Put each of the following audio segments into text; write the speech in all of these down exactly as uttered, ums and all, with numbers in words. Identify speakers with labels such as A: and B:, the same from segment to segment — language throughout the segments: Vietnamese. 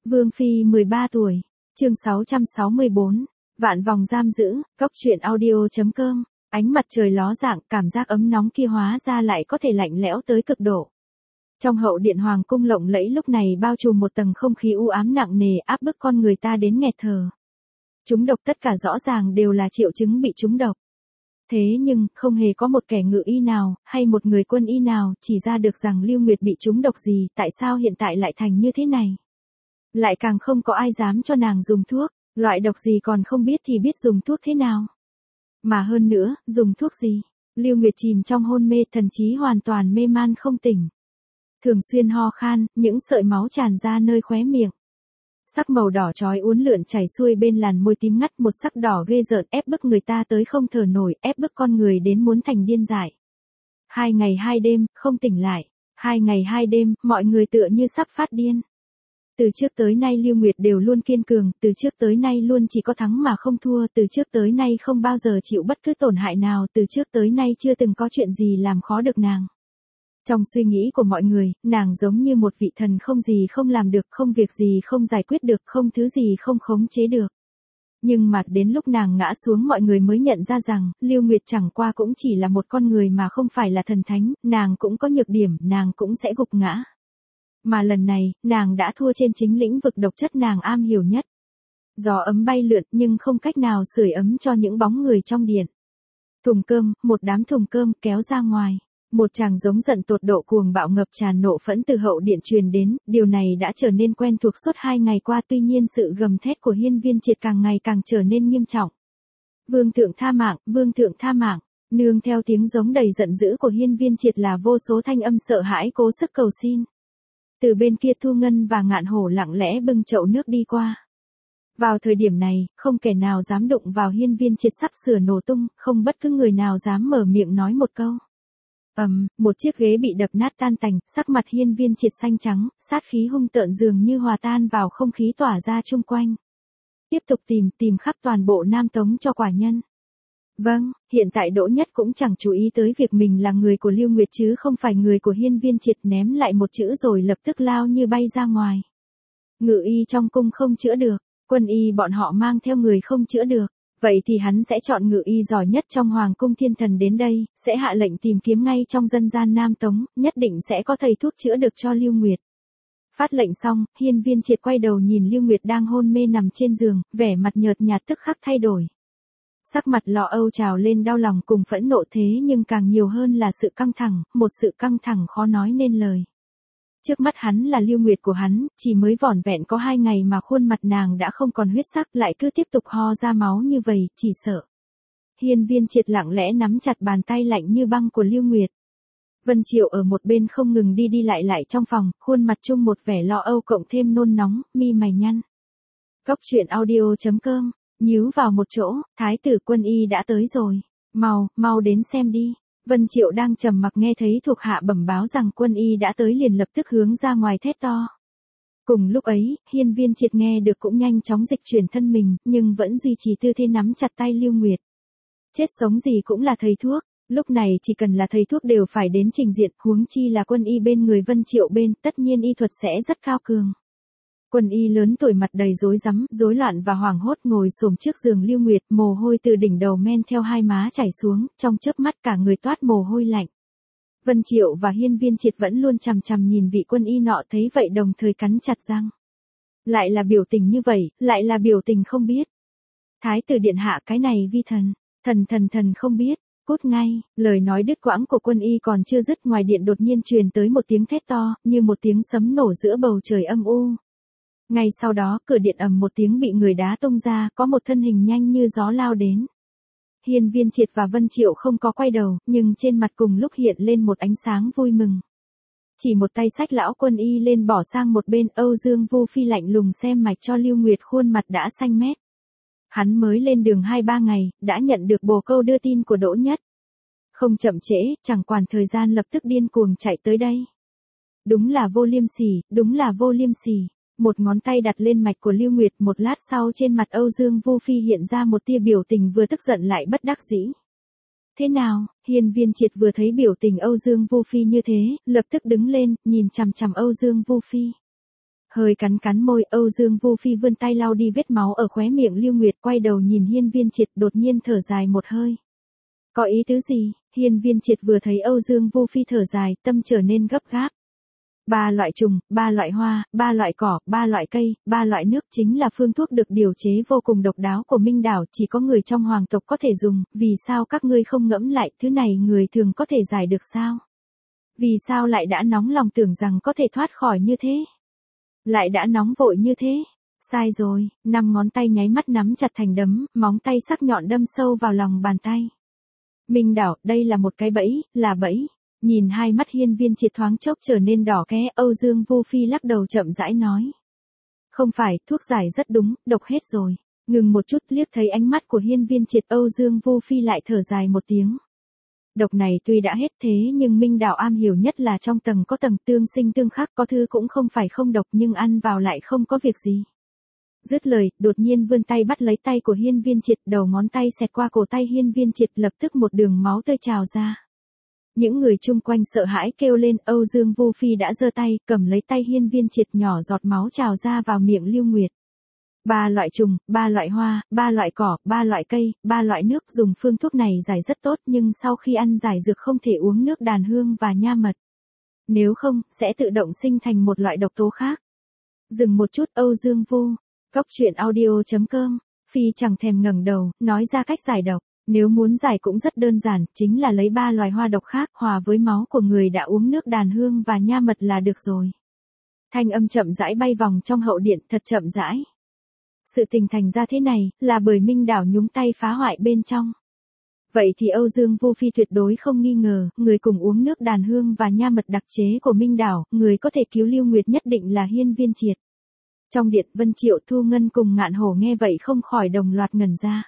A: Vương Phi mười ba tuổi, chương sáu trăm sáu mươi bốn, vạn vòng giam giữ, cốc truyện audio.com, ánh mặt trời ló dạng, cảm giác ấm nóng kia hóa ra lại có thể lạnh lẽo tới cực độ. Trong hậu điện hoàng cung lộng lẫy lúc này bao trùm một tầng không khí u ám nặng nề áp bức con người ta đến nghẹt thở. Trúng độc tất cả rõ ràng đều là triệu chứng bị trúng độc. Thế nhưng, không hề có một kẻ ngự y nào, hay một người quân y nào, chỉ ra được rằng Lưu Nguyệt bị trúng độc gì, tại sao hiện tại lại thành như thế này. Lại càng không có ai dám cho nàng dùng thuốc, loại độc gì còn không biết thì biết dùng thuốc thế nào. Mà hơn nữa, dùng thuốc gì? Lưu Nguyệt chìm trong hôn mê, thần trí hoàn toàn mê man không tỉnh. Thường xuyên ho khan, những sợi máu tràn ra nơi khóe miệng. Sắc màu đỏ chói uốn lượn chảy xuôi bên làn môi tím ngắt, một sắc đỏ ghê rợn ép bức người ta tới không thở nổi, ép bức con người đến muốn thành điên dại. Hai ngày hai đêm, không tỉnh lại. Hai ngày hai đêm, mọi người tựa như sắp phát điên. Từ trước tới nay Lưu Nguyệt đều luôn kiên cường, từ trước tới nay luôn chỉ có thắng mà không thua, từ trước tới nay không bao giờ chịu bất cứ tổn hại nào, từ trước tới nay chưa từng có chuyện gì làm khó được nàng. Trong suy nghĩ của mọi người, nàng giống như một vị thần không gì không làm được, không việc gì không giải quyết được, không thứ gì không khống chế được. Nhưng mà đến lúc nàng ngã xuống mọi người mới nhận ra rằng, Lưu Nguyệt chẳng qua cũng chỉ là một con người mà không phải là thần thánh, nàng cũng có nhược điểm, nàng cũng sẽ gục ngã. Mà lần này, nàng đã thua trên chính lĩnh vực độc chất nàng am hiểu nhất. Gió ấm bay lượn nhưng không cách nào sưởi ấm cho những bóng người trong điện. Thùng cơm, một đám thùng cơm kéo ra ngoài. Một tràng giống giận tột độ cuồng bạo ngập tràn nộ phẫn từ hậu điện truyền đến, điều này đã trở nên quen thuộc suốt hai ngày qua, tuy nhiên sự gầm thét của Hiên Viên Triệt càng ngày càng trở nên nghiêm trọng. Vương thượng tha mạng, vương thượng tha mạng, nương theo tiếng giống đầy giận dữ của Hiên Viên Triệt là vô số thanh âm sợ hãi cố sức cầu xin. Từ bên kia Thu Ngân và Ngạn Hổ lặng lẽ bưng chậu nước đi qua. Vào thời điểm này, không kẻ nào dám đụng vào Hiên Viên Triệt sắp sửa nổ tung, không bất cứ người nào dám mở miệng nói một câu. Ầm, um, một chiếc ghế bị đập nát tan tành, sắc mặt Hiên Viên Triệt xanh trắng, sát khí hung tợn dường như hòa tan vào không khí tỏa ra chung quanh. Tiếp tục tìm, tìm khắp toàn bộ Nam Tống cho quả nhân. Vâng, hiện tại Đỗ Nhất cũng chẳng chú ý tới việc mình là người của Lưu Nguyệt chứ không phải người của Hiên Viên Triệt, ném lại một chữ rồi lập tức lao như bay ra ngoài. Ngự y trong cung không chữa được, quân y bọn họ mang theo người không chữa được. Vậy thì hắn sẽ chọn ngự y giỏi nhất trong Hoàng cung Thiên Thần đến đây, sẽ hạ lệnh tìm kiếm ngay trong dân gian Nam Tống, nhất định sẽ có thầy thuốc chữa được cho Lưu Nguyệt. Phát lệnh xong, Hiên Viên Triệt quay đầu nhìn Lưu Nguyệt đang hôn mê nằm trên giường, vẻ mặt nhợt nhạt tức khắc thay đổi. Sắc mặt lo âu trào lên đau lòng cùng phẫn nộ, thế nhưng càng nhiều hơn là sự căng thẳng, một sự căng thẳng khó nói nên lời. Trước mắt hắn là Lưu Nguyệt của hắn, chỉ mới vỏn vẹn có hai ngày mà khuôn mặt nàng đã không còn huyết sắc, lại cứ tiếp tục ho ra máu như vậy, chỉ sợ. Hiên Viên Triệt lặng lẽ nắm chặt bàn tay lạnh như băng của Lưu Nguyệt. Vân Triệu ở một bên không ngừng đi đi lại lại trong phòng, khuôn mặt chung một vẻ lo âu cộng thêm nôn nóng, mi mày nhăn. Cốc truyện audio.com, nhíu vào một chỗ, thái tử quân y đã tới rồi. Mau, mau đến xem đi. Vân Triệu đang trầm mặc nghe thấy thuộc hạ bẩm báo rằng quân y đã tới liền lập tức hướng ra ngoài thét to. Cùng lúc ấy, Hiên Viên Triệt nghe được cũng nhanh chóng dịch chuyển thân mình, nhưng vẫn duy trì tư thế nắm chặt tay Lưu Nguyệt. Chết sống gì cũng là thầy thuốc, lúc này chỉ cần là thầy thuốc đều phải đến trình diện, huống chi là quân y bên người Vân Triệu bên, tất nhiên y thuật sẽ rất cao cường. Quân y lớn tuổi mặt đầy rối rắm, rối loạn và hoảng hốt ngồi xổm trước giường Lưu Nguyệt, mồ hôi từ đỉnh đầu men theo hai má chảy xuống, trong chớp mắt cả người toát mồ hôi lạnh. Vân Triệu và Hiên Viên Triệt vẫn luôn chằm chằm nhìn vị quân y nọ, thấy vậy đồng thời cắn chặt răng. Lại là biểu tình như vậy, lại là biểu tình không biết. Thái tử điện hạ, cái này vi thần, thần thần thần không biết, cút ngay. Lời nói đứt quãng của quân y còn chưa dứt, ngoài điện đột nhiên truyền tới một tiếng thét to, như một tiếng sấm nổ giữa bầu trời âm u. Ngay sau đó, cửa điện ầm một tiếng bị người đá tung ra, có một thân hình nhanh như gió lao đến. Hiên Viên Triệt và Vân Triệu không có quay đầu, nhưng trên mặt cùng lúc hiện lên một ánh sáng vui mừng. Chỉ một tay xách lão quân y lên bỏ sang một bên, Âu Dương Vu Phi lạnh lùng xem mạch cho Lưu Nguyệt, khuôn mặt đã xanh mét. Hắn mới lên đường hai ba ngày, đã nhận được bồ câu đưa tin của Đỗ Nhất. Không chậm trễ, chẳng quản thời gian lập tức điên cuồng chạy tới đây. Đúng là vô liêm sỉ, đúng là vô liêm sỉ. Một ngón tay đặt lên mạch của Lưu Nguyệt, một lát sau trên mặt Âu Dương Vu Phi hiện ra một tia biểu tình vừa tức giận lại bất đắc dĩ. Thế nào? Hiên Viên Triệt vừa thấy biểu tình Âu Dương Vu Phi như thế, lập tức đứng lên, nhìn chằm chằm Âu Dương Vu Phi. Hơi cắn cắn môi, Âu Dương Vu Phi vươn tay lau đi vết máu ở khóe miệng Lưu Nguyệt, quay đầu nhìn Hiên Viên Triệt, đột nhiên thở dài một hơi. Có ý tứ gì? Hiên Viên Triệt vừa thấy Âu Dương Vu Phi thở dài, tâm trở nên gấp gáp. Ba loại trùng, ba loại hoa, ba loại cỏ, ba loại cây, ba loại nước chính là phương thuốc được điều chế vô cùng độc đáo của Minh Đảo, chỉ có người trong hoàng tộc có thể dùng, vì sao các ngươi không ngẫm lại, thứ này người thường có thể giải được sao? Vì sao lại đã nóng lòng tưởng rằng có thể thoát khỏi như thế? Lại đã nóng vội như thế? Sai rồi, năm ngón tay nháy mắt nắm chặt thành đấm, móng tay sắc nhọn đâm sâu vào lòng bàn tay. Minh Đảo, đây là một cái bẫy, là bẫy. Nhìn hai mắt Hiên Viên Triệt thoáng chốc trở nên đỏ ké, Âu Dương Vu Phi lắc đầu chậm rãi nói. Không phải, thuốc giải rất đúng, độc hết rồi. Ngừng một chút, liếc thấy ánh mắt của Hiên Viên Triệt, Âu Dương Vu Phi lại thở dài một tiếng. Độc này tuy đã hết thế nhưng Minh Đảo am hiểu nhất là trong tầng có tầng tương sinh tương khắc, có thứ cũng không phải không độc nhưng ăn vào lại không có việc gì. Dứt lời, đột nhiên vươn tay bắt lấy tay của Hiên Viên Triệt, đầu ngón tay xẹt qua cổ tay Hiên Viên Triệt, lập tức một đường máu tươi trào ra. Những người chung quanh sợ hãi kêu lên, Âu Dương Vu Phi đã giơ tay, cầm lấy tay Hiên Viên Triệt, nhỏ giọt máu trào ra vào miệng Lưu Nguyệt. Ba loại trùng, ba loại hoa, ba loại cỏ, ba loại cây, ba loại nước, dùng phương thuốc này giải rất tốt nhưng sau khi ăn giải dược không thể uống nước đàn hương và nha mật. Nếu không, sẽ tự động sinh thành một loại độc tố khác. Dừng một chút, Âu Dương Vu. Cóc truyện audio chấm com. Phi chẳng thèm ngẩng đầu, nói ra cách giải độc. Nếu muốn giải cũng rất đơn giản, chính là lấy ba loài hoa độc khác hòa với máu của người đã uống nước đàn hương và nha mật là được rồi. Thanh âm chậm rãi bay vòng trong hậu điện, thật chậm rãi. Sự tình thành ra thế này, là bởi Minh Đảo nhúng tay phá hoại bên trong. Vậy thì Âu Dương Vu Phi tuyệt đối không nghi ngờ, người cùng uống nước đàn hương và nha mật đặc chế của Minh Đảo, người có thể cứu Lưu Nguyệt nhất định là Hiên Viên Triệt. Trong điện, Vân Triệu, Thu Ngân cùng Ngạn Hổ nghe vậy không khỏi đồng loạt ngẩn ra.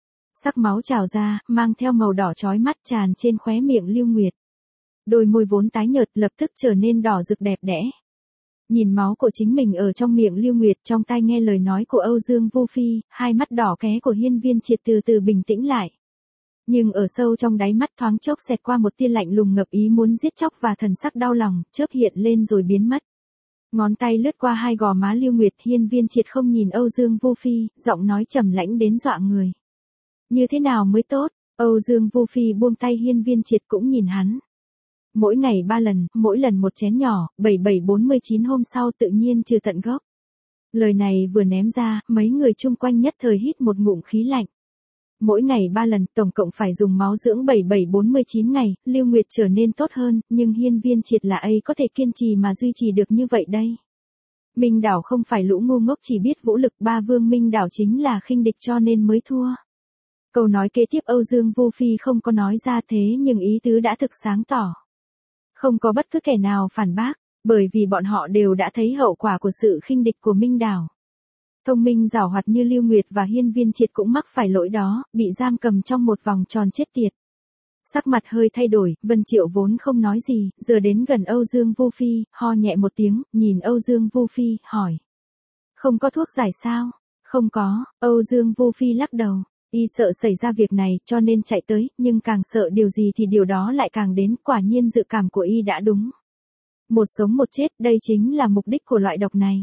A: Sắc máu trào ra, mang theo màu đỏ chói mắt tràn trên khóe miệng Lưu Nguyệt. Đôi môi vốn tái nhợt lập tức trở nên đỏ rực đẹp đẽ. Nhìn máu của chính mình ở trong miệng Lưu Nguyệt, trong tai nghe lời nói của Âu Dương Vu Phi, hai mắt đỏ ké của Hiên Viên Triệt từ từ bình tĩnh lại. Nhưng ở sâu trong đáy mắt thoáng chốc xẹt qua một tia lạnh lùng ngập ý muốn giết chóc và thần sắc đau lòng, chớp hiện lên rồi biến mất. Ngón tay lướt qua hai gò má Lưu Nguyệt, Hiên Viên Triệt không nhìn Âu Dương Vu Phi, giọng nói trầm lãnh đến dọa người. Như thế nào mới tốt? Âu Dương Vu Phi buông tay Hiên Viên Triệt cũng nhìn hắn. Mỗi ngày ba lần, mỗi lần một chén nhỏ, bảy bảy bốn mươi chín hôm sau tự nhiên trừ tận gốc. Lời này vừa ném ra, mấy người chung quanh nhất thời hít một ngụm khí lạnh. Mỗi ngày ba lần, tổng cộng phải dùng máu dưỡng bảy bảy bốn mươi chín ngày, Lưu Nguyệt trở nên tốt hơn, nhưng Hiên Viên Triệt là ấy có thể kiên trì mà duy trì được như vậy đây. Minh Đảo không phải lũ ngu ngốc chỉ biết vũ lực, ba vương Minh Đảo chính là khinh địch cho nên mới thua. Câu nói kế tiếp Âu Dương Vu Phi không có nói ra thế nhưng ý tứ đã thực sáng tỏ. Không có bất cứ kẻ nào phản bác, bởi vì bọn họ đều đã thấy hậu quả của sự khinh địch của Minh Đảo. Thông minh giảo hoạt như Lưu Nguyệt và Hiên Viên Triệt cũng mắc phải lỗi đó, bị giam cầm trong một vòng tròn chết tiệt. Sắc mặt hơi thay đổi, Vân Triệu vốn không nói gì, giờ đến gần Âu Dương Vu Phi, ho nhẹ một tiếng, nhìn Âu Dương Vu Phi, hỏi. Không có thuốc giải sao? Không có, Âu Dương Vu Phi lắc đầu. Y sợ xảy ra việc này cho nên chạy tới, nhưng càng sợ điều gì thì điều đó lại càng đến, quả nhiên dự cảm của Y đã đúng. Một sống một chết, đây chính là mục đích của loại độc này.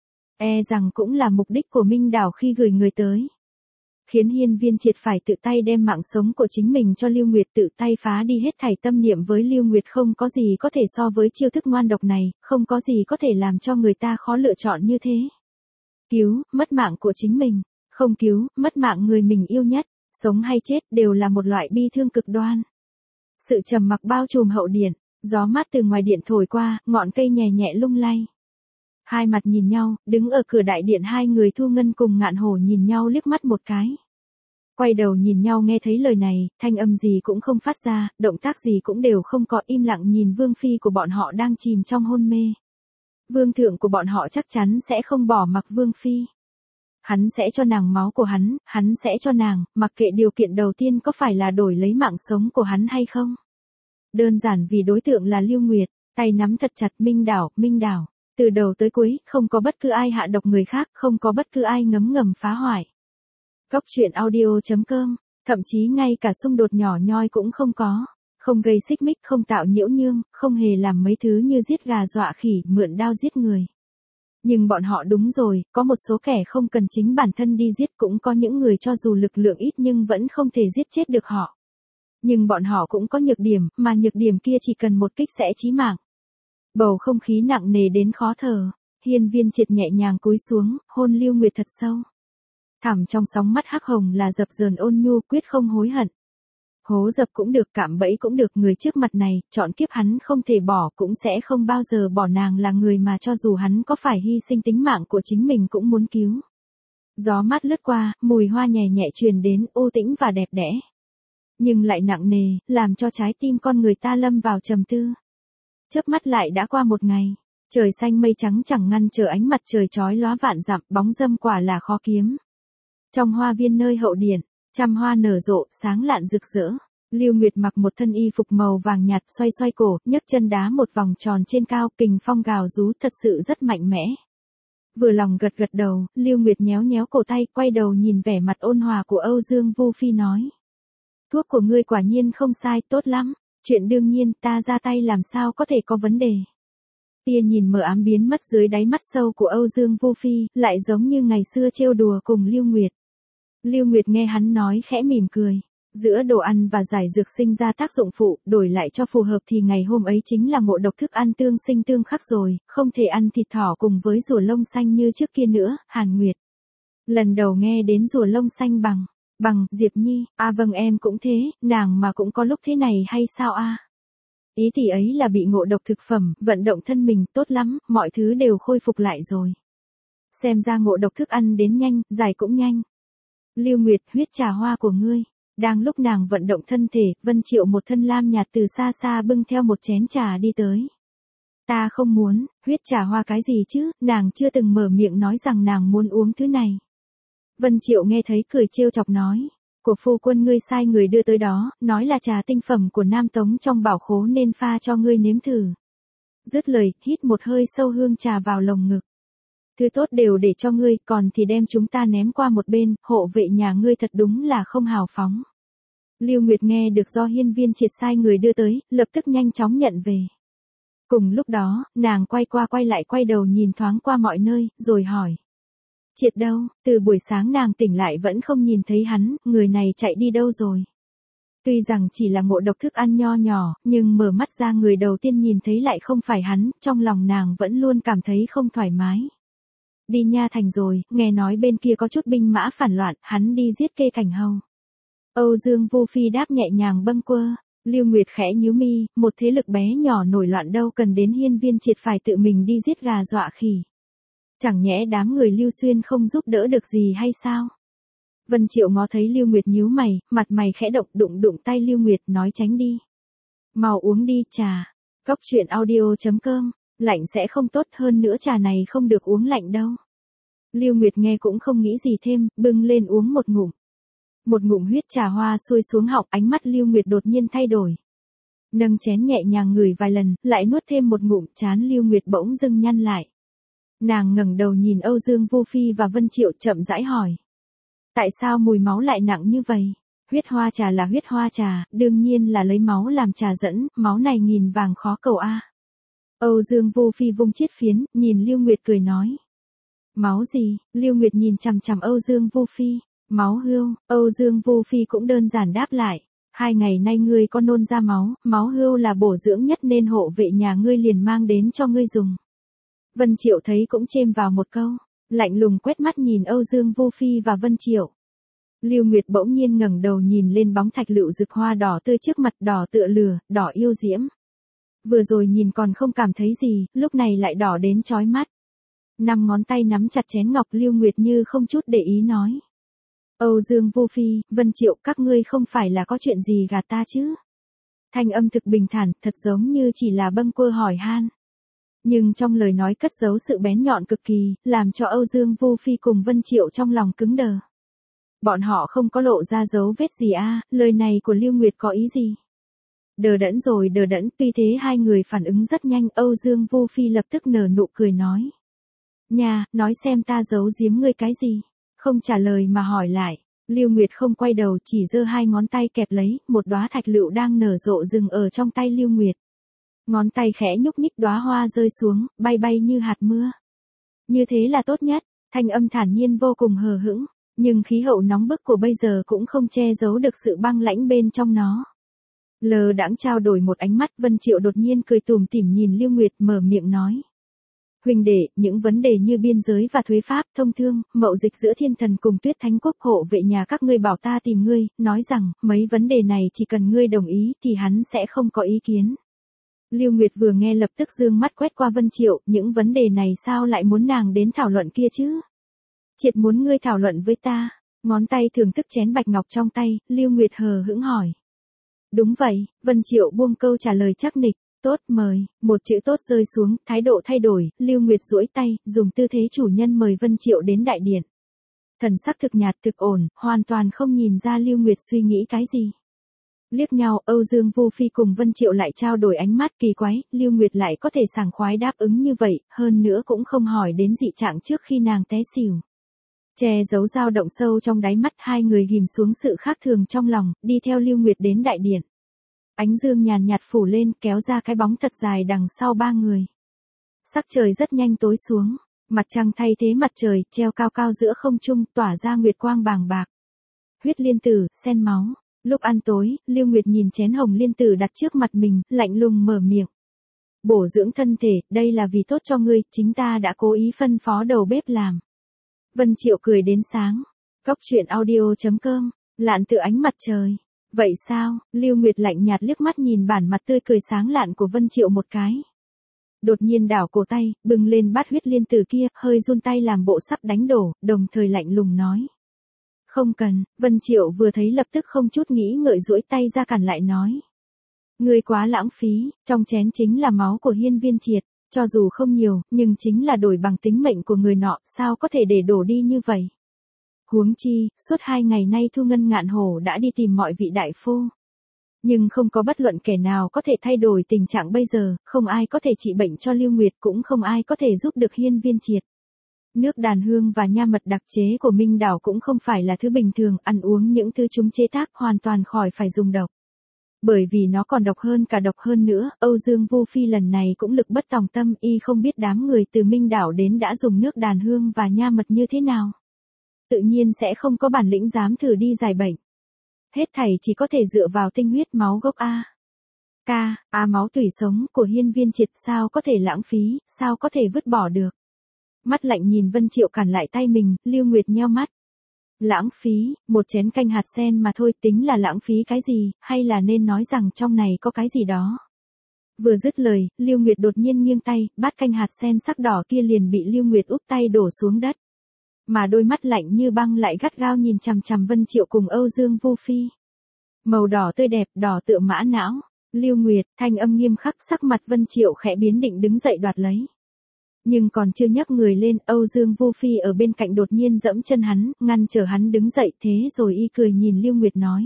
A: E rằng cũng là mục đích của Minh Đảo khi gửi người tới. Khiến Hiên Viên Triệt phải tự tay đem mạng sống của chính mình cho Lưu Nguyệt, tự tay phá đi hết thảy tâm niệm với Lưu Nguyệt, không có gì có thể so với chiêu thức ngoan độc này, không có gì có thể làm cho người ta khó lựa chọn như thế. Cứu, mất mạng của chính mình. Không cứu, mất mạng người mình yêu nhất, sống hay chết đều là một loại bi thương cực đoan. Sự trầm mặc bao trùm hậu điện, gió mát từ ngoài điện thổi qua, ngọn cây nhẹ nhẹ lung lay. Hai mặt nhìn nhau, đứng ở cửa đại điện hai người Thu Ngân cùng Ngạn Hổ nhìn nhau liếc mắt một cái. Quay đầu nhìn nhau nghe thấy lời này, thanh âm gì cũng không phát ra, động tác gì cũng đều không có, im lặng nhìn vương phi của bọn họ đang chìm trong hôn mê. Vương thượng của bọn họ chắc chắn sẽ không bỏ mặc vương phi. Hắn sẽ cho nàng máu của hắn, hắn sẽ cho nàng, mặc kệ điều kiện đầu tiên có phải là đổi lấy mạng sống của hắn hay không. Đơn giản vì đối tượng là Lưu Nguyệt, tay nắm thật chặt Minh Đảo, Minh Đảo. Từ đầu tới cuối, không có bất cứ ai hạ độc người khác, không có bất cứ ai ngấm ngầm phá hoại. Cóc truyện audio chấm com, thậm chí ngay cả xung đột nhỏ nhoi cũng không có. Không gây xích mích, không tạo nhiễu nhương, không hề làm mấy thứ như giết gà dọa khỉ, mượn đao giết người. Nhưng bọn họ đúng rồi, có một số kẻ không cần chính bản thân đi giết, cũng có những người cho dù lực lượng ít nhưng vẫn không thể giết chết được họ. Nhưng bọn họ cũng có nhược điểm, mà nhược điểm kia chỉ cần một kích sẽ chí mạng. Bầu không khí nặng nề đến khó thở. Hiên Viên Triệt nhẹ nhàng cúi xuống, hôn Lưu Nguyệt thật sâu. Thẳm trong sóng mắt hắc hồng là dập dờn ôn nhu, quyết không hối hận. Hố dập cũng được, cạm bẫy cũng được, người trước mặt này, chọn kiếp hắn không thể bỏ, cũng sẽ không bao giờ bỏ, nàng là người mà cho dù hắn có phải hy sinh tính mạng của chính mình cũng muốn cứu. Gió mát lướt qua, mùi hoa nhẹ nhẹ truyền đến, u tĩnh và đẹp đẽ. Nhưng lại nặng nề, làm cho trái tim con người ta lâm vào trầm tư. Chớp mắt lại đã qua một ngày. Trời xanh mây trắng chẳng ngăn trở ánh mặt trời chói lóa vạn dặm, bóng dâm quả là khó kiếm. Trong hoa viên nơi hậu điện, trăm hoa nở rộ, sáng lạn rực rỡ. Lưu Nguyệt mặc một thân y phục màu vàng nhạt, xoay xoay cổ, nhấc chân đá một vòng tròn trên cao, kình phong gào rú, thật sự rất mạnh mẽ. Vừa lòng gật gật đầu, Lưu Nguyệt nhéo nhéo cổ tay, quay đầu nhìn vẻ mặt ôn hòa của Âu Dương Vu Phi nói: thuốc của ngươi quả nhiên không sai, tốt lắm. Chuyện đương nhiên, ta ra tay làm sao có thể có vấn đề. Tia nhìn mờ ám biến mất dưới đáy mắt sâu của Âu Dương Vu Phi, lại giống như ngày xưa trêu đùa cùng Lưu Nguyệt. Lưu Nguyệt nghe hắn nói khẽ mỉm cười. Giữa đồ ăn và giải dược sinh ra tác dụng phụ, đổi lại cho phù hợp thì ngày hôm ấy chính là ngộ độc thức ăn tương sinh tương khắc rồi, không thể ăn thịt thỏ cùng với rùa lông xanh như trước kia nữa. Hàn Nguyệt lần đầu nghe đến rùa lông xanh bằng, bằng, Diệp Nhi, à vâng em cũng thế, nàng mà cũng có lúc thế này hay sao a? Ý thì ấy là bị ngộ độc thực phẩm, vận động thân mình, tốt lắm, mọi thứ đều khôi phục lại rồi. Xem ra ngộ độc thức ăn đến nhanh, giải cũng nhanh. Lưu Nguyệt, huyết trà hoa của ngươi. Đang lúc nàng vận động thân thể, Vân Triệu một thân lam nhạt từ xa xa bưng theo một chén trà đi tới. Ta không muốn, huyết trà hoa cái gì chứ, nàng chưa từng mở miệng nói rằng nàng muốn uống thứ này. Vân Triệu nghe thấy cười trêu chọc nói, của phu quân ngươi sai người đưa tới đó, nói là trà tinh phẩm của Nam Tống trong bảo khố nên pha cho ngươi nếm thử. Dứt lời, hít một hơi sâu hương trà vào lồng ngực. Thứ tốt đều để cho ngươi, còn thì đem chúng ta ném qua một bên, hộ vệ nhà ngươi thật đúng là không hào phóng. Lưu Nguyệt nghe được do Hiên Viên Triệt sai người đưa tới, lập tức nhanh chóng nhận về. Cùng lúc đó, nàng quay qua quay lại quay đầu nhìn thoáng qua mọi nơi, rồi hỏi. Triệt đâu, từ buổi sáng nàng tỉnh lại vẫn không nhìn thấy hắn, người này chạy đi đâu rồi. Tuy rằng chỉ là ngộ độc thức ăn nho nhỏ, nhưng mở mắt ra người đầu tiên nhìn thấy lại không phải hắn, trong lòng nàng vẫn luôn cảm thấy không thoải mái. Đi Nha Thành rồi, nghe nói bên kia có chút binh mã phản loạn, hắn đi giết Kê Cảnh Hầu. Âu Dương Vu Phi đáp nhẹ nhàng bâng quơ. Lưu Nguyệt khẽ nhíu mi, một thế lực bé nhỏ nổi loạn đâu cần đến Hiên Viên Triệt phải tự mình đi giết gà dọa khỉ. Chẳng nhẽ đám người Lưu Xuyên không giúp đỡ được gì hay sao? Vân Triệu ngó thấy Lưu Nguyệt nhíu mày, mặt mày khẽ động, đụng đụng tay Lưu Nguyệt nói tránh đi. Mau uống đi trà. Cốc truyện audio chấm com, lạnh sẽ không tốt, hơn nữa trà này không được uống lạnh đâu. Lưu Nguyệt nghe cũng không nghĩ gì thêm, bưng lên uống một ngụm. Một ngụm huyết trà hoa xuôi xuống họng, ánh mắt Lưu Nguyệt đột nhiên thay đổi. Nâng chén nhẹ nhàng ngửi vài lần, lại nuốt thêm một ngụm, trán Lưu Nguyệt bỗng dưng nhăn lại. Nàng ngẩng đầu nhìn Âu Dương Vu Phi và Vân Triệu chậm rãi hỏi. Tại sao mùi máu lại nặng như vậy? Huyết hoa trà là huyết hoa trà, đương nhiên là lấy máu làm trà dẫn, máu này nghìn vàng khó cầu a. Âu Dương Vu Phi vung chiết phiến, nhìn Lưu Nguyệt cười nói. Máu gì? Lưu Nguyệt nhìn chằm chằm Âu Dương Vu Phi. Máu hươu. Âu Dương Vu Phi cũng đơn giản đáp lại. Hai ngày nay ngươi có nôn ra máu, máu hươu là bổ dưỡng nhất nên hộ vệ nhà ngươi liền mang đến cho ngươi dùng. Vân Triệu thấy cũng chêm vào một câu, lạnh lùng quét mắt nhìn Âu Dương Vu Phi và Vân Triệu. Lưu Nguyệt bỗng nhiên ngẩng đầu nhìn lên bóng thạch lựu rực hoa đỏ tươi trước mặt, đỏ tựa lửa, đỏ yêu diễm. Vừa rồi nhìn còn không cảm thấy gì, lúc này lại đỏ đến chói mắt. Năm ngón tay nắm chặt chén ngọc, Lưu Nguyệt như không chút để ý nói. Âu Dương Vu Phi, Vân Triệu, các ngươi không phải là có chuyện gì gạt ta chứ? Thanh âm thực bình thản, thật giống như chỉ là bâng quơ hỏi han. Nhưng trong lời nói cất giấu sự bén nhọn cực kỳ, làm cho Âu Dương Vu Phi cùng Vân Triệu trong lòng cứng đờ. Bọn họ không có lộ ra dấu vết gì a, lời này của Lưu Nguyệt có ý gì? Đờ đẫn rồi đờ đẫn, tuy thế hai người phản ứng rất nhanh, Âu Dương Vu Phi lập tức nở nụ cười nói. Nhà, nói xem ta giấu giếm ngươi cái gì? Không trả lời mà hỏi lại. Lưu Nguyệt không quay đầu, chỉ giơ hai ngón tay kẹp lấy, một đóa thạch lựu đang nở rộ rừng ở trong tay Lưu Nguyệt. Ngón tay khẽ nhúc nhích, đóa hoa rơi xuống, bay bay như hạt mưa. Như thế là tốt nhất, thanh âm thản nhiên vô cùng hờ hững, nhưng khí hậu nóng bức của bây giờ cũng không che giấu được sự băng lãnh bên trong nó. Lờ đãng trao đổi một ánh mắt, Vân Triệu đột nhiên cười tủm tỉm nhìn Lưu Nguyệt, mở miệng nói. Huynh đệ, những vấn đề như biên giới và thuế pháp, thông thương, mậu dịch giữa thiên thần cùng Tuyết Thánh Quốc hộ vệ nhà các ngươi bảo ta tìm ngươi, nói rằng, mấy vấn đề này chỉ cần ngươi đồng ý thì hắn sẽ không có ý kiến. Lưu Nguyệt vừa nghe lập tức dương mắt quét qua Vân Triệu, những vấn đề này sao lại muốn nàng đến thảo luận kia chứ? Triệt muốn ngươi thảo luận với ta, ngón tay thưởng thức chén bạch ngọc trong tay, Lưu Nguyệt hờ hững hỏi. Đúng vậy, Vân Triệu buông câu trả lời chắc nịch. Tốt, mời, một chữ tốt rơi xuống, thái độ thay đổi, Lưu Nguyệt duỗi tay, dùng tư thế chủ nhân mời Vân Triệu đến đại điện. Thần sắc thực nhạt thực ổn, hoàn toàn không nhìn ra Lưu Nguyệt suy nghĩ cái gì. Liếc nhau, Âu Dương Vu Phi cùng Vân Triệu lại trao đổi ánh mắt kỳ quái, Lưu Nguyệt lại có thể sảng khoái đáp ứng như vậy, hơn nữa cũng không hỏi đến dị trạng trước khi nàng té xỉu. Che giấu dao động sâu trong đáy mắt, hai người ghim xuống sự khác thường trong lòng, đi theo Lưu Nguyệt đến đại điện. Ánh dương nhàn nhạt phủ lên, kéo ra cái bóng thật dài đằng sau ba người. Sắc trời rất nhanh tối xuống, mặt trăng thay thế mặt trời, treo cao cao giữa không trung, tỏa ra nguyệt quang bàng bạc. Huyết liên tử, sen máu. Lúc ăn tối, Lưu Nguyệt nhìn chén hồng liên tử đặt trước mặt mình, lạnh lùng mở miệng. Bổ dưỡng thân thể, đây là vì tốt cho ngươi, chính ta đã cố ý phân phó đầu bếp làm. Vân Triệu cười đến sáng. Cốc truyện audio chấm com, lạn tự ánh mặt trời. Vậy sao? Lưu Nguyệt lạnh nhạt liếc mắt nhìn bản mặt tươi cười sáng lạn của Vân Triệu một cái. Đột nhiên đảo cổ tay, bưng lên bát huyết liên tử kia, hơi run tay làm bộ sắp đánh đổ, đồng thời lạnh lùng nói. Không cần, Vân Triệu vừa thấy lập tức không chút nghĩ ngợi duỗi tay ra cản lại nói. Ngươi quá lãng phí, trong chén chính là máu của Hiên Viên Triệt, cho dù không nhiều, nhưng chính là đổi bằng tính mệnh của người nọ, sao có thể để đổ đi như vậy? Huống chi, suốt hai ngày nay Thu Ngân Ngạn Hổ đã đi tìm mọi vị đại phu. Nhưng không có bất luận kẻ nào có thể thay đổi tình trạng bây giờ, không ai có thể trị bệnh cho Lưu Nguyệt, cũng không ai có thể giúp được Hiên Viên Triệt. Nước đàn hương và nha mật đặc chế của Minh Đảo cũng không phải là thứ bình thường, ăn uống những thứ chúng chế tác hoàn toàn khỏi phải dùng độc. Bởi vì nó còn độc hơn cả độc hơn nữa, Âu Dương Vu Phi lần này cũng lực bất tòng tâm, y không biết đám người từ Minh Đảo đến đã dùng nước đàn hương và nha mật như thế nào. Tự nhiên sẽ không có bản lĩnh dám thử đi giải bệnh. Hết thảy chỉ có thể dựa vào tinh huyết máu gốc A. K, A máu tủy sống của Hiên Viên Triệt, sao có thể lãng phí, sao có thể vứt bỏ được. Mắt lạnh nhìn Vân Triệu cản lại tay mình, Lưu Nguyệt nheo mắt. Lãng phí, một chén canh hạt sen mà thôi, tính là lãng phí cái gì, hay là nên nói rằng trong này có cái gì đó. Vừa dứt lời, Lưu Nguyệt đột nhiên nghiêng tay, bát canh hạt sen sắc đỏ kia liền bị Lưu Nguyệt úp tay đổ xuống đất. Mà đôi mắt lạnh như băng lại gắt gao nhìn chằm chằm Vân Triệu cùng Âu Dương Vu Phi. Màu đỏ tươi đẹp, đỏ tựa mã não. Lưu Nguyệt, thanh âm nghiêm khắc, sắc mặt Vân Triệu khẽ biến, định đứng dậy đoạt lấy. Nhưng còn chưa nhấc người lên, Âu Dương Vu Phi ở bên cạnh đột nhiên giẫm chân hắn, ngăn trở hắn đứng dậy, thế rồi y cười nhìn Lưu Nguyệt nói.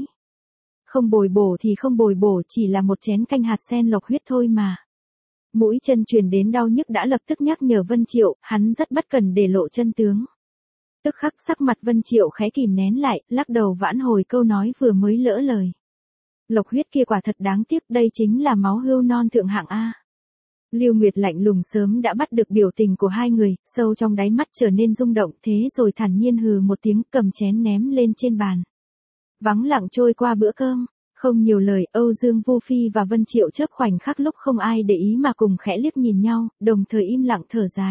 A: Không bồi bổ thì không bồi bổ, chỉ là một chén canh hạt sen lộc huyết thôi mà. Mũi chân truyền đến đau nhức đã lập tức nhắc nhở Vân Triệu, hắn rất bất cần để lộ chân tướng. Tức khắc sắc mặt Vân Triệu khẽ kìm nén lại, lắc đầu vãn hồi câu nói vừa mới lỡ lời. Lộc huyết kia quả thật đáng tiếc, đây chính là máu hươu non thượng hạng A. Lưu Nguyệt lạnh lùng sớm đã bắt được biểu tình của hai người, sâu trong đáy mắt trở nên rung động, thế rồi thản nhiên hừ một tiếng, cầm chén ném lên trên bàn. Vắng lặng trôi qua bữa cơm, không nhiều lời, Âu Dương Vu Phi và Vân Triệu chớp khoảnh khắc lúc không ai để ý mà cùng khẽ liếc nhìn nhau, đồng thời im lặng thở dài.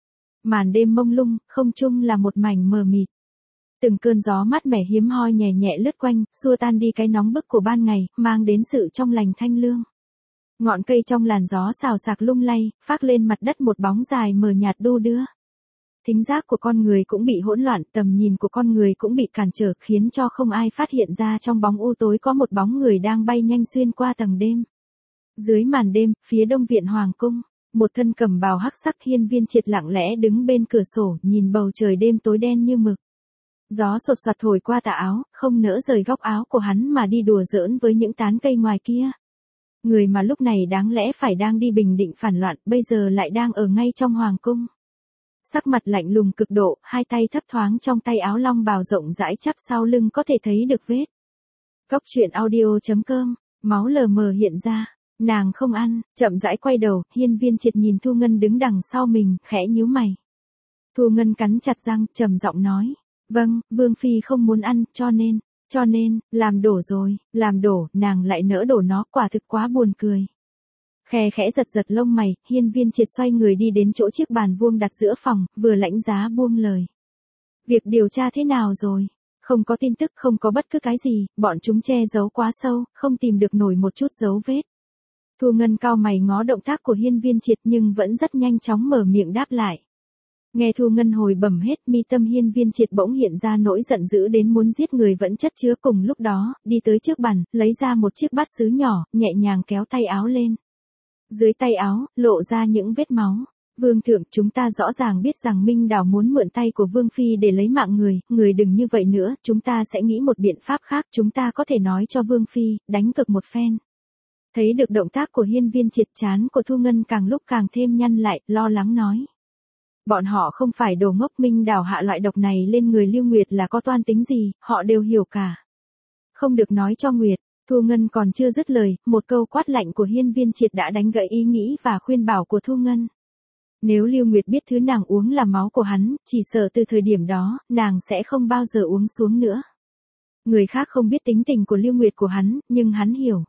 A: Màn đêm mông lung, không trung là một mảnh mờ mịt. Từng cơn gió mát mẻ hiếm hoi nhẹ nhẹ lướt quanh, xua tan đi cái nóng bức của ban ngày, mang đến sự trong lành thanh lương. Ngọn cây trong làn gió xào xạc lung lay, phác lên mặt đất một bóng dài mờ nhạt đu đưa. Thính giác của con người cũng bị hỗn loạn, tầm nhìn của con người cũng bị cản trở, khiến cho không ai phát hiện ra trong bóng u tối có một bóng người đang bay nhanh xuyên qua tầng đêm. Dưới màn đêm, phía đông viện hoàng cung, một thân cầm bào hắc sắc Hiên Viên Triệt lặng lẽ đứng bên cửa sổ, nhìn bầu trời đêm tối đen như mực. Gió sột soạt thổi qua tà áo, không nỡ rời góc áo của hắn mà đi đùa giỡn với những tán cây ngoài kia. Người mà lúc này đáng lẽ phải đang đi bình định phản loạn, bây giờ lại đang ở ngay trong hoàng cung. Sắc mặt lạnh lùng cực độ, hai tay thấp thoáng trong tay áo long bào rộng rãi chắp sau lưng có thể thấy được vết. Cốc truyện audio chấm com, máu lờ mờ hiện ra, nàng không ăn, chậm rãi quay đầu, Hiên Viên Triệt nhìn Thu Ngân đứng đằng sau mình, khẽ nhíu mày. Thu Ngân cắn chặt răng, trầm giọng nói. Vâng, Vương Phi không muốn ăn, cho nên, cho nên, làm đổ rồi, làm đổ, nàng lại nỡ đổ nó, quả thực quá buồn cười. Khe khẽ giật giật lông mày, Hiên Viên Triệt xoay người đi đến chỗ chiếc bàn vuông đặt giữa phòng, vừa lãnh giá buông lời. Việc điều tra thế nào rồi? Không có tin tức, không có bất cứ cái gì, bọn chúng che giấu quá sâu, không tìm được nổi một chút dấu vết. Thu Ngân cau mày ngó động tác của Hiên Viên Triệt nhưng vẫn rất nhanh chóng mở miệng đáp lại. Nghe Thu Ngân hồi bẩm hết, mi tâm Hiên Viên Triệt bỗng hiện ra nỗi giận dữ đến muốn giết người vẫn chất chứa, cùng lúc đó, đi tới trước bàn, lấy ra một chiếc bát sứ nhỏ, nhẹ nhàng kéo tay áo lên. Dưới tay áo, lộ ra những vết máu. Vương thượng, chúng ta rõ ràng biết rằng Minh Đào muốn mượn tay của Vương Phi để lấy mạng người, người đừng như vậy nữa, chúng ta sẽ nghĩ một biện pháp khác, chúng ta có thể nói cho Vương Phi, đánh cực một phen. Thấy được động tác của Hiên Viên Triệt, trán của Thu Ngân càng lúc càng thêm nhăn lại, lo lắng nói. Bọn họ không phải đồ ngốc, Minh Đào hạ loại độc này lên người Lưu Nguyệt là có toan tính gì, họ đều hiểu cả. Không được nói cho Nguyệt. Thu Ngân còn chưa dứt lời, một câu quát lạnh của Hiên Viên Triệt đã đánh gãy ý nghĩ và khuyên bảo của Thu Ngân. Nếu Lưu Nguyệt biết thứ nàng uống là máu của hắn, chỉ sợ từ thời điểm đó, nàng sẽ không bao giờ uống xuống nữa. Người khác không biết tính tình của Lưu Nguyệt của hắn, nhưng hắn hiểu.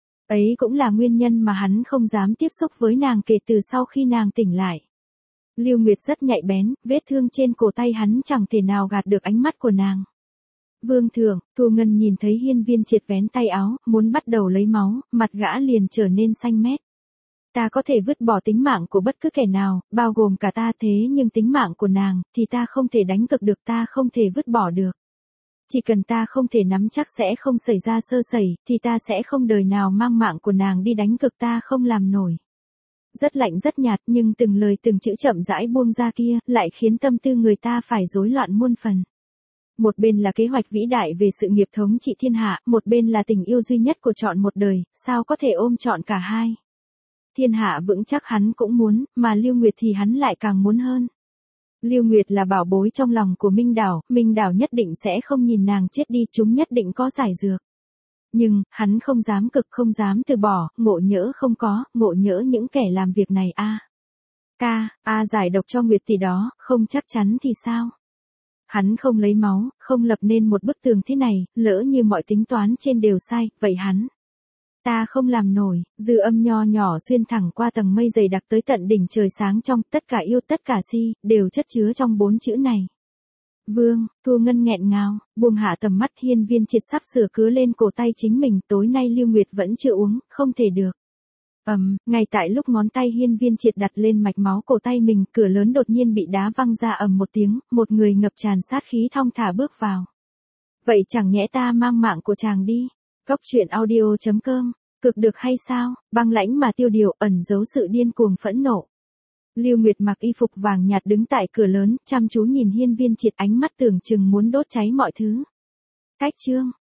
A: Ấy cũng là nguyên nhân mà hắn không dám tiếp xúc với nàng kể từ sau khi nàng tỉnh lại. Lưu Nguyệt rất nhạy bén, vết thương trên cổ tay hắn chẳng thể nào gạt được ánh mắt của nàng. Vương thượng, Thu Ngân nhìn thấy Hiên Viên Triệt vén tay áo, muốn bắt đầu lấy máu, mặt gã liền trở nên xanh mét. Ta có thể vứt bỏ tính mạng của bất cứ kẻ nào, bao gồm cả ta, thế nhưng tính mạng của nàng, thì ta không thể đánh cược được, ta không thể vứt bỏ được. Chỉ cần ta không thể nắm chắc sẽ không xảy ra sơ sẩy, thì ta sẽ không đời nào mang mạng của nàng đi đánh cược, ta không làm nổi. Rất lạnh rất nhạt, nhưng từng lời từng chữ chậm rãi buông ra kia, lại khiến tâm tư người ta phải rối loạn muôn phần. Một bên là kế hoạch vĩ đại về sự nghiệp thống trị thiên hạ, một bên là tình yêu duy nhất của trọn một đời, sao có thể ôm trọn cả hai. Thiên hạ vững chắc hắn cũng muốn, mà Lưu Nguyệt thì hắn lại càng muốn hơn. Lưu Nguyệt là bảo bối trong lòng của Minh Đào, Minh Đào nhất định sẽ không nhìn nàng chết đi, chúng nhất định có giải dược. Nhưng, hắn không dám cực, không dám từ bỏ, ngộ nhỡ không có, ngộ nhỡ những kẻ làm việc này a. Ca, a giải độc cho Nguyệt thì đó, không chắc chắn thì sao? Hắn không lấy máu, không lập nên một bức tường thế này, lỡ như mọi tính toán trên đều sai, vậy hắn. Ta không làm nổi, dư âm nho nhỏ xuyên thẳng qua tầng mây dày đặc tới tận đỉnh trời sáng trong, tất cả yêu tất cả si, đều chất chứa trong bốn chữ này. Vương, Thu Ngân nghẹn ngào, buông hạ tầm mắt. Hiên Viên Triệt sắp sửa cứa lên cổ tay chính mình, tối nay Lưu Nguyệt vẫn chưa uống, không thể được. Ầm, um, ngay tại lúc ngón tay Hiên Viên Triệt đặt lên mạch máu cổ tay mình, cửa lớn đột nhiên bị đá văng ra ầm một tiếng, một người ngập tràn sát khí thong thả bước vào. Vậy chẳng nhẽ ta mang mạng của chàng đi. Góc truyện audio chấm com, cực được hay sao? Băng lãnh mà tiêu điều, ẩn giấu sự điên cuồng phẫn nộ. Lưu Nguyệt mặc y phục vàng nhạt đứng tại cửa lớn, chăm chú nhìn Hiên Viên Triệt, ánh mắt tưởng chừng muốn đốt cháy mọi thứ. Cách chương